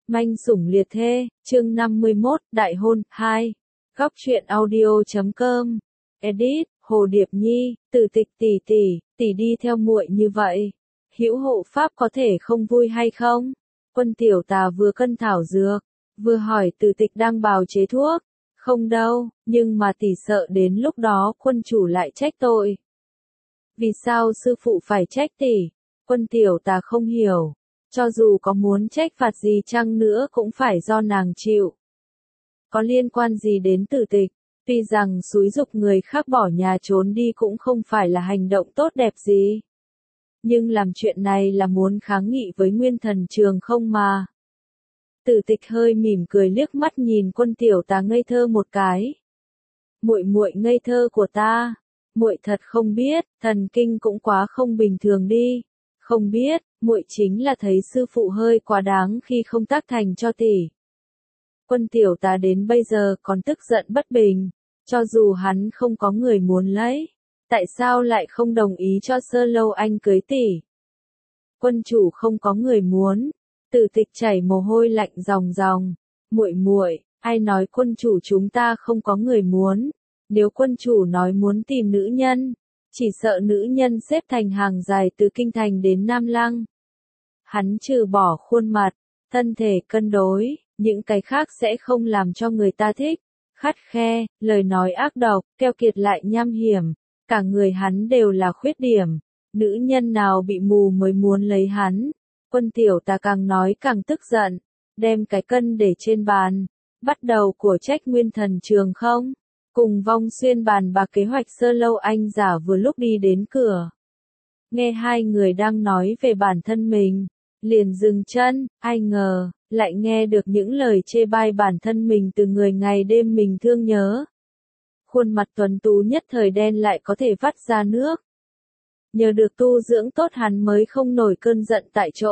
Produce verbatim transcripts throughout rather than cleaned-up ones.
Manh sủng liệt thê, chương năm mươi mốt, đại hôn, hai. Góc truyện audio chấm com. Edit, Hồ Điệp Nhi, Từ Tịch tỷ tỷ, tỷ đi theo muội như vậy. Hữu hộ pháp có thể không vui hay không? Quân tiểu tà vừa cân thảo dược, vừa hỏi Từ Tịch đang bào chế thuốc. Không đâu, nhưng mà tỷ sợ đến lúc đó quân chủ lại trách tội. Vì sao sư phụ phải trách tỷ? Quân tiểu tà không hiểu. Cho dù có muốn trách phạt gì chăng nữa cũng phải do nàng chịu. Có liên quan gì đến Từ Tịch? Tuy rằng xúi giục người khác bỏ nhà trốn đi cũng không phải là hành động tốt đẹp gì. Nhưng làm chuyện này là muốn kháng nghị với Nguyên Thần Trường không mà. Từ Tịch hơi mỉm cười liếc mắt nhìn quân tiểu tà ngây thơ một cái. Muội muội ngây thơ của ta, muội thật không biết, thần kinh cũng quá không bình thường đi. Không biết, muội chính là thấy sư phụ hơi quá đáng khi không tác thành cho tỷ. Quân tiểu tà đến bây giờ còn tức giận bất bình, cho dù hắn không có người muốn lấy, tại sao lại không đồng ý cho Sơ Lâu Anh cưới tỷ? Quân chủ không có người muốn, Từ Tịch chảy mồ hôi lạnh ròng ròng. Muội muội, ai nói quân chủ chúng ta không có người muốn? Nếu quân chủ nói muốn tìm nữ nhân, chỉ sợ nữ nhân xếp thành hàng dài từ Kinh Thành đến Nam Lăng. Hắn trừ bỏ khuôn mặt, thân thể cân đối, những cái khác sẽ không làm cho người ta thích. Khắt khe, lời nói ác độc, keo kiệt lại nham hiểm, cả người hắn đều là khuyết điểm. Nữ nhân nào bị mù mới muốn lấy hắn? Quân tiểu tà càng nói càng tức giận, đem cái cân để trên bàn, bắt đầu của trách Nguyên Thần Trường không? Cùng Vong Xuyên bàn bạc kế hoạch Sơ Lâu Anh giả vừa lúc đi đến cửa. Nghe hai người đang nói về bản thân mình, liền dừng chân, ai ngờ, lại nghe được những lời chê bai bản thân mình từ người ngày đêm mình thương nhớ. Khuôn mặt tuấn tú nhất thời đen lại có thể vắt ra nước. Nhờ được tu dưỡng tốt hắn mới không nổi cơn giận tại chỗ.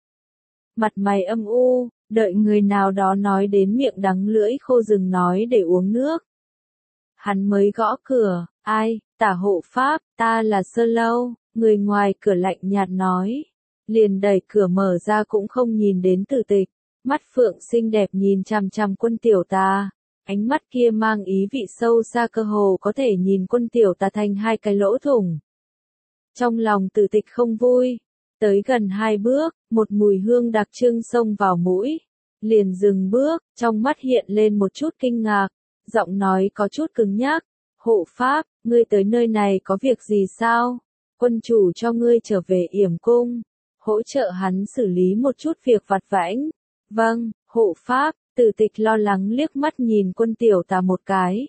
Mặt mày âm u, đợi người nào đó nói đến miệng đắng lưỡi khô dừng nói để uống nước. Hắn mới gõ cửa, ai, tả hộ pháp, ta là Sơ Lâu, người ngoài cửa lạnh nhạt nói. Liền đẩy cửa mở ra cũng không nhìn đến Từ Tịch, mắt phượng xinh đẹp nhìn chằm chằm quân tiểu tà. Ánh mắt kia mang ý vị sâu xa cơ hồ có thể nhìn quân tiểu tà thành hai cái lỗ thủng. Trong lòng Từ Tịch không vui, tới gần hai bước, một mùi hương đặc trưng xông vào mũi. Liền dừng bước, trong mắt hiện lên một chút kinh ngạc. Giọng nói có chút cứng nhắc, hộ pháp, ngươi tới nơi này có việc gì sao? Quân chủ cho ngươi trở về Yểm Cung, hỗ trợ hắn xử lý một chút việc vặt vãnh. Vâng, hộ pháp. Từ Tịch lo lắng liếc mắt nhìn quân tiểu tà một cái.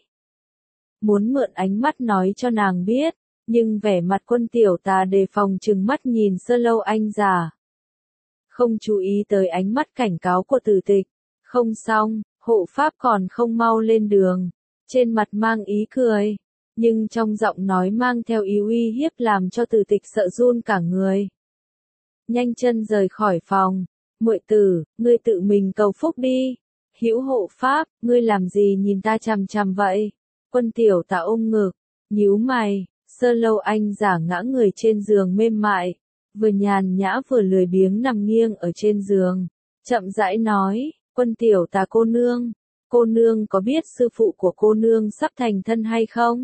Muốn mượn ánh mắt nói cho nàng biết, nhưng vẻ mặt quân tiểu tà đề phòng trừng mắt nhìn Sơ Lâu Anh già. Không chú ý tới ánh mắt cảnh cáo của Từ Tịch. Không xong, hộ pháp còn không mau lên đường. Trên mặt mang ý cười, nhưng trong giọng nói mang theo ý uy hiếp làm cho Từ Tịch sợ run cả người. Nhanh chân rời khỏi phòng. Muội tử, ngươi tự mình cầu phúc đi. Hữu hộ pháp, ngươi làm gì nhìn ta chằm chằm vậy? Quân tiểu tà ôm ngực, nhíu mày. Sơ Lâu Anh giả ngã người trên giường mềm mại, vừa nhàn nhã vừa lười biếng nằm nghiêng ở trên giường, chậm rãi nói, quân tiểu tà cô nương, cô nương có biết sư phụ của cô nương sắp thành thân hay không?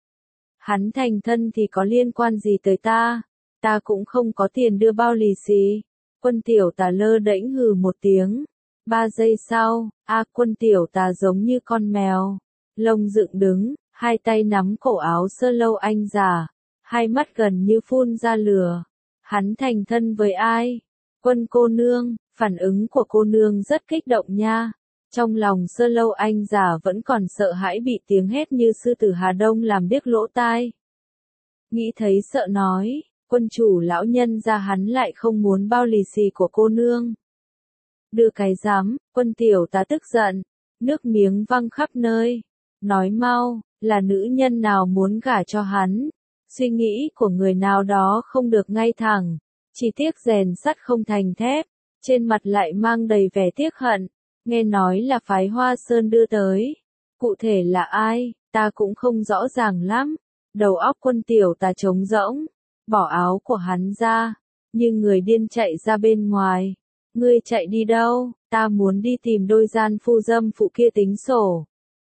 Hắn thành thân thì có liên quan gì tới ta? Ta cũng không có tiền đưa bao lì xì. Quân tiểu tà lơ đễnh hừ một tiếng. Ba giây sau, a quân tiểu tà giống như con mèo, lông dựng đứng, hai tay nắm cổ áo Sơ Lâu Anh già, hai mắt gần như phun ra lửa. Hắn thành thân với ai? Quân cô nương, phản ứng của cô nương rất kích động nha. Trong lòng Sơ Lâu Anh già vẫn còn sợ hãi bị tiếng hét như sư tử Hà Đông làm điếc lỗ tai. Nghĩ thấy sợ nói, quân chủ lão nhân ra hắn lại không muốn bao lì xì của cô nương. Đưa cái dám, quân tiểu tà tức giận, nước miếng văng khắp nơi. Nói mau, là nữ nhân nào muốn gả cho hắn? Suy nghĩ của người nào đó không được ngay thẳng, chỉ tiếc rèn sắt không thành thép, trên mặt lại mang đầy vẻ tiếc hận. Nghe nói là phái Hoa Sơn đưa tới. Cụ thể là ai, ta cũng không rõ ràng lắm. Đầu óc quân tiểu tà trống rỗng, bỏ áo của hắn ra, như người điên chạy ra bên ngoài. Ngươi chạy đi đâu? ta muốn đi tìm đôi gian phu dâm phụ kia tính sổ.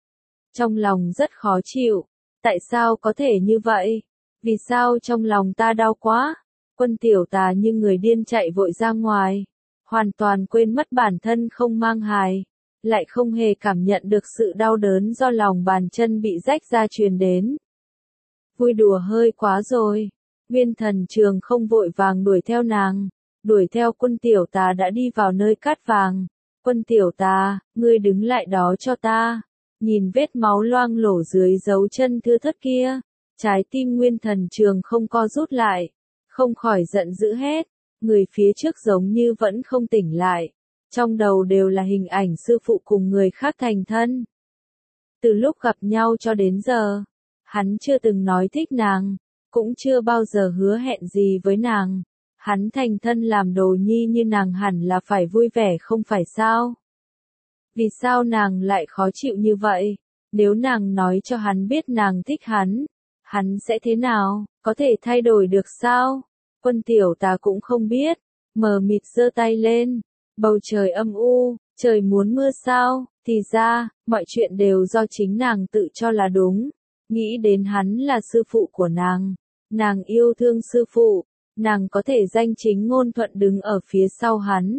Trong lòng rất khó chịu, tại sao có thể như vậy? Vì sao trong lòng ta đau quá? Quân tiểu tà như người điên chạy vội ra ngoài, hoàn toàn quên mất bản thân không mang hài, lại không hề cảm nhận được sự đau đớn do lòng bàn chân bị rách ra truyền đến. Vui đùa hơi quá rồi, Nguyên Thần Trường không vội vàng đuổi theo nàng, đuổi theo quân tiểu tà đã đi vào nơi cát vàng. Quân tiểu tà, ngươi đứng lại đó cho ta, nhìn vết máu loang lổ dưới dấu chân thưa thớt kia, trái tim Nguyên Thần Trường không co rút lại, không khỏi giận dữ hết, người phía trước giống như vẫn không tỉnh lại, trong đầu đều là hình ảnh sư phụ cùng người khác thành thân. Từ lúc gặp nhau cho đến giờ, hắn chưa từng nói thích nàng, cũng chưa bao giờ hứa hẹn gì với nàng. Hắn thành thân làm đồ nhi như nàng hẳn là phải vui vẻ không phải sao? Vì sao nàng lại khó chịu như vậy? Nếu nàng nói cho hắn biết nàng thích hắn, hắn sẽ thế nào? Có thể thay đổi được sao? Quân tiểu tà cũng không biết, mờ mịt giơ tay lên, bầu trời âm u, trời muốn mưa sao? Thì ra, mọi chuyện đều do chính nàng tự cho là đúng. Nghĩ đến hắn là sư phụ của nàng, nàng yêu thương sư phụ, nàng có thể danh chính ngôn thuận đứng ở phía sau hắn,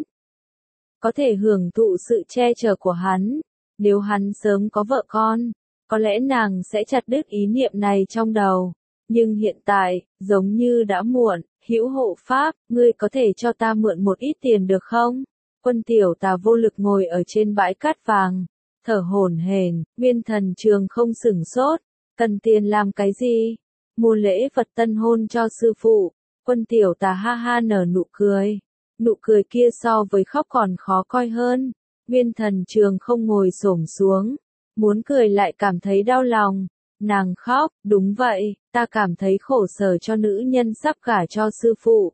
có thể hưởng thụ sự che chở của hắn. Nếu hắn sớm có vợ con, có lẽ nàng sẽ chặt đứt ý niệm này trong đầu. Nhưng hiện tại, giống như đã muộn. Hữu hộ pháp, ngươi có thể cho ta mượn một ít tiền được không? Quân tiểu tà vô lực ngồi ở trên bãi cát vàng, thở hổn hển. Nguyên Thần Trường không sửng sốt, cần tiền làm cái gì? Mua lễ vật tân hôn cho sư phụ. Quân tiểu tà ha ha nở nụ cười, nụ cười kia so với khóc còn khó coi hơn. Nguyên Thần Trường không ngồi xổm xuống, muốn cười lại cảm thấy đau lòng. Nàng khóc, đúng vậy, ta cảm thấy khổ sở cho nữ nhân sắp gả cho sư phụ.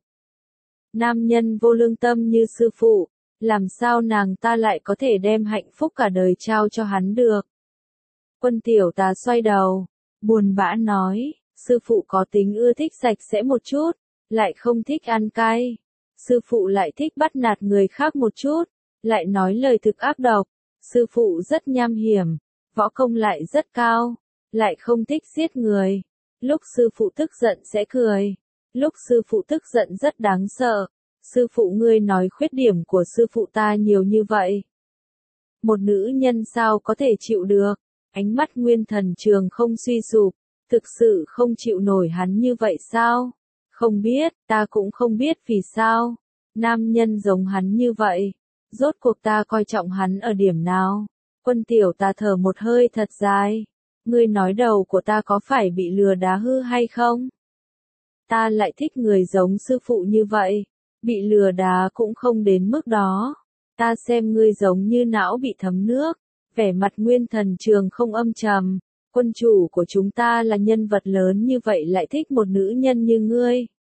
Nam nhân vô lương tâm như sư phụ, làm sao nàng ta lại có thể đem hạnh phúc cả đời trao cho hắn được? Quân tiểu tà xoay đầu, buồn bã nói, sư phụ có tính ưa thích sạch sẽ một chút, lại không thích ăn cay. Sư phụ lại thích bắt nạt người khác một chút, lại nói lời thực ác độc. Sư phụ rất nham hiểm, võ công lại rất cao, lại không thích giết người. Lúc sư phụ tức giận sẽ cười, lúc sư phụ tức giận rất đáng sợ. Sư phụ ngươi nói khuyết điểm của sư phụ ta nhiều như vậy, một nữ nhân sao có thể chịu được? Ánh mắt Nguyên Thần Trường không suy sụp, thực sự không chịu nổi hắn như vậy sao? Không biết, ta cũng không biết vì sao. Nam nhân giống hắn như vậy, rốt cuộc ta coi trọng hắn ở điểm nào? Quân tiểu tà thở một hơi thật dài. Ngươi nói đầu của ta có phải bị lừa đá hư hay không? Ta lại thích người giống sư phụ như vậy. Bị lừa đá cũng không đến mức đó. Ta xem ngươi giống như não bị thấm nước. Vẻ mặt Nguyên Thần Trường không âm trầm. Quân chủ của chúng ta là nhân vật lớn như vậy lại thích một nữ nhân như ngươi.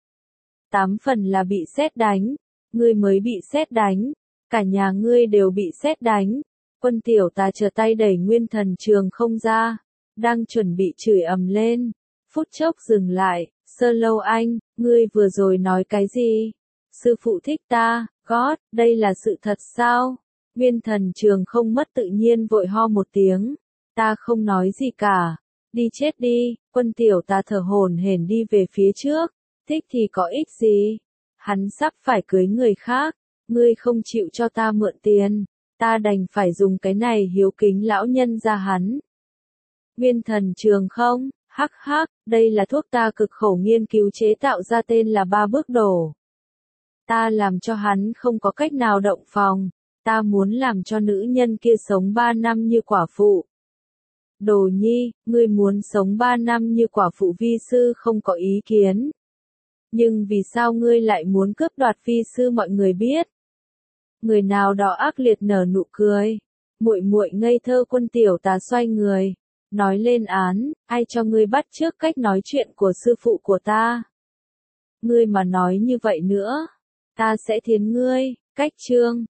Tám phần là bị sét đánh. Ngươi mới bị sét đánh. Cả nhà ngươi đều bị sét đánh. Quân tiểu tà trở tay đẩy Nguyên Thần Trường không ra. Đang chuẩn bị chửi ầm lên. Phút chốc dừng lại. Sơ Lâu Anh, ngươi vừa rồi nói cái gì? Sư phụ thích ta, God, đây là sự thật sao? Nguyên Thần Trường không mất tự nhiên vội ho một tiếng. Ta không nói gì cả. Đi chết đi. Quân tiểu tà thở hổn hển đi về phía trước. Thích thì có ích gì? Hắn sắp phải cưới người khác. Ngươi không chịu cho ta mượn tiền. Ta đành phải dùng cái này hiếu kính lão nhân ra hắn. Nguyên Thần Trường không, hắc hắc, đây là thuốc ta cực khổ nghiên cứu chế tạo ra tên là ba bước đổ. Ta làm cho hắn không có cách nào động phòng. Ta muốn làm cho nữ nhân kia sống ba năm như quả phụ. Đồ nhi, ngươi muốn sống ba năm như quả phụ vi sư không có ý kiến. Nhưng vì sao ngươi lại muốn cướp đoạt vi sư mọi người biết? Người nào đó ác liệt nở nụ cười. Muội muội ngây thơ. Quân tiểu tà xoay người, nói lên án, ai cho ngươi bắt chước cách nói chuyện của sư phụ của ta? Ngươi mà nói như vậy nữa, ta sẽ thiến ngươi. Cách chương